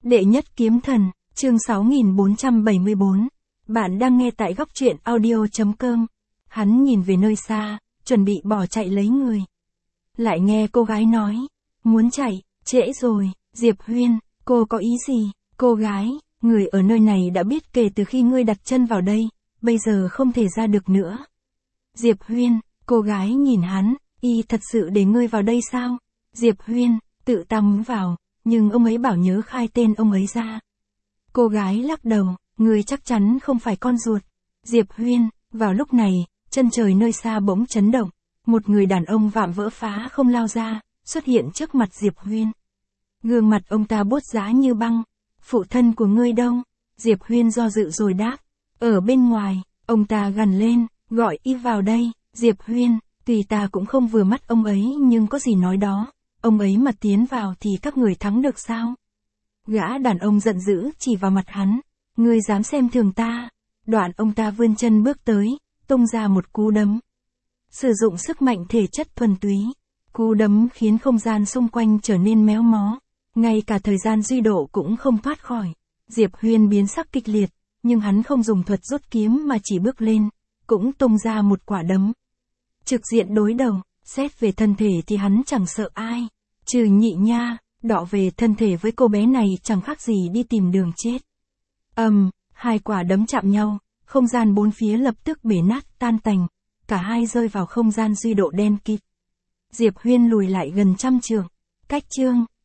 Đệ nhất kiếm thần, chương 6474. Bạn đang nghe tại góc truyện audio.com. Hắn nhìn về nơi xa, chuẩn bị bỏ chạy lấy người. Lại nghe cô gái nói, muốn chạy, trễ rồi, Diệp Huyên, cô có ý gì? Cô gái, người ở nơi này đã biết kể từ khi ngươi đặt chân vào đây, bây giờ không thể ra được nữa. Diệp Huyên, cô gái nhìn hắn, y thật sự để ngươi vào đây sao? Diệp Huyên, tự ta muốn vào, nhưng ông ấy bảo nhớ khai tên ông ấy ra. Cô gái lắc đầu, ngươi chắc chắn không phải con ruột. Diệp Huyên, vào lúc này, chân trời nơi xa bỗng chấn động, một người đàn ông vạm vỡ phá không lao ra, xuất hiện trước mặt Diệp Huyên. Gương mặt ông ta bốt giá như băng. Phụ thân của ngươi đâu? Diệp Huyên do dự rồi đáp, ở bên ngoài. Ông ta gằn lên, gọi y vào đây. Diệp Huyên, tùy ta cũng không vừa mắt ông ấy nhưng có gì nói đó. Ông ấy mà tiến vào thì các người thắng được sao? Gã đàn ông giận dữ chỉ vào mặt hắn. Ngươi dám xem thường ta? Đoạn ông ta vươn chân bước tới, tung ra một cú đấm. Sử dụng sức mạnh thể chất thuần túy. Cú đấm khiến không gian xung quanh trở nên méo mó. Ngay cả thời gian duy độ cũng không thoát khỏi. Diệp Huyên biến sắc kịch liệt, nhưng hắn không dùng thuật rút kiếm mà chỉ bước lên, cũng tung ra một quả đấm. Trực diện đối đầu, xét về thân thể thì hắn chẳng sợ ai. Trừ Nhị Nha, đọ về thân thể với cô bé này chẳng khác gì đi tìm đường chết. Hai quả đấm chạm nhau, không gian bốn phía lập tức bể nát tan tành, cả hai rơi vào không gian duy độ đen kịt. Diệp Huyên lùi lại gần 100 trượng, cách chương.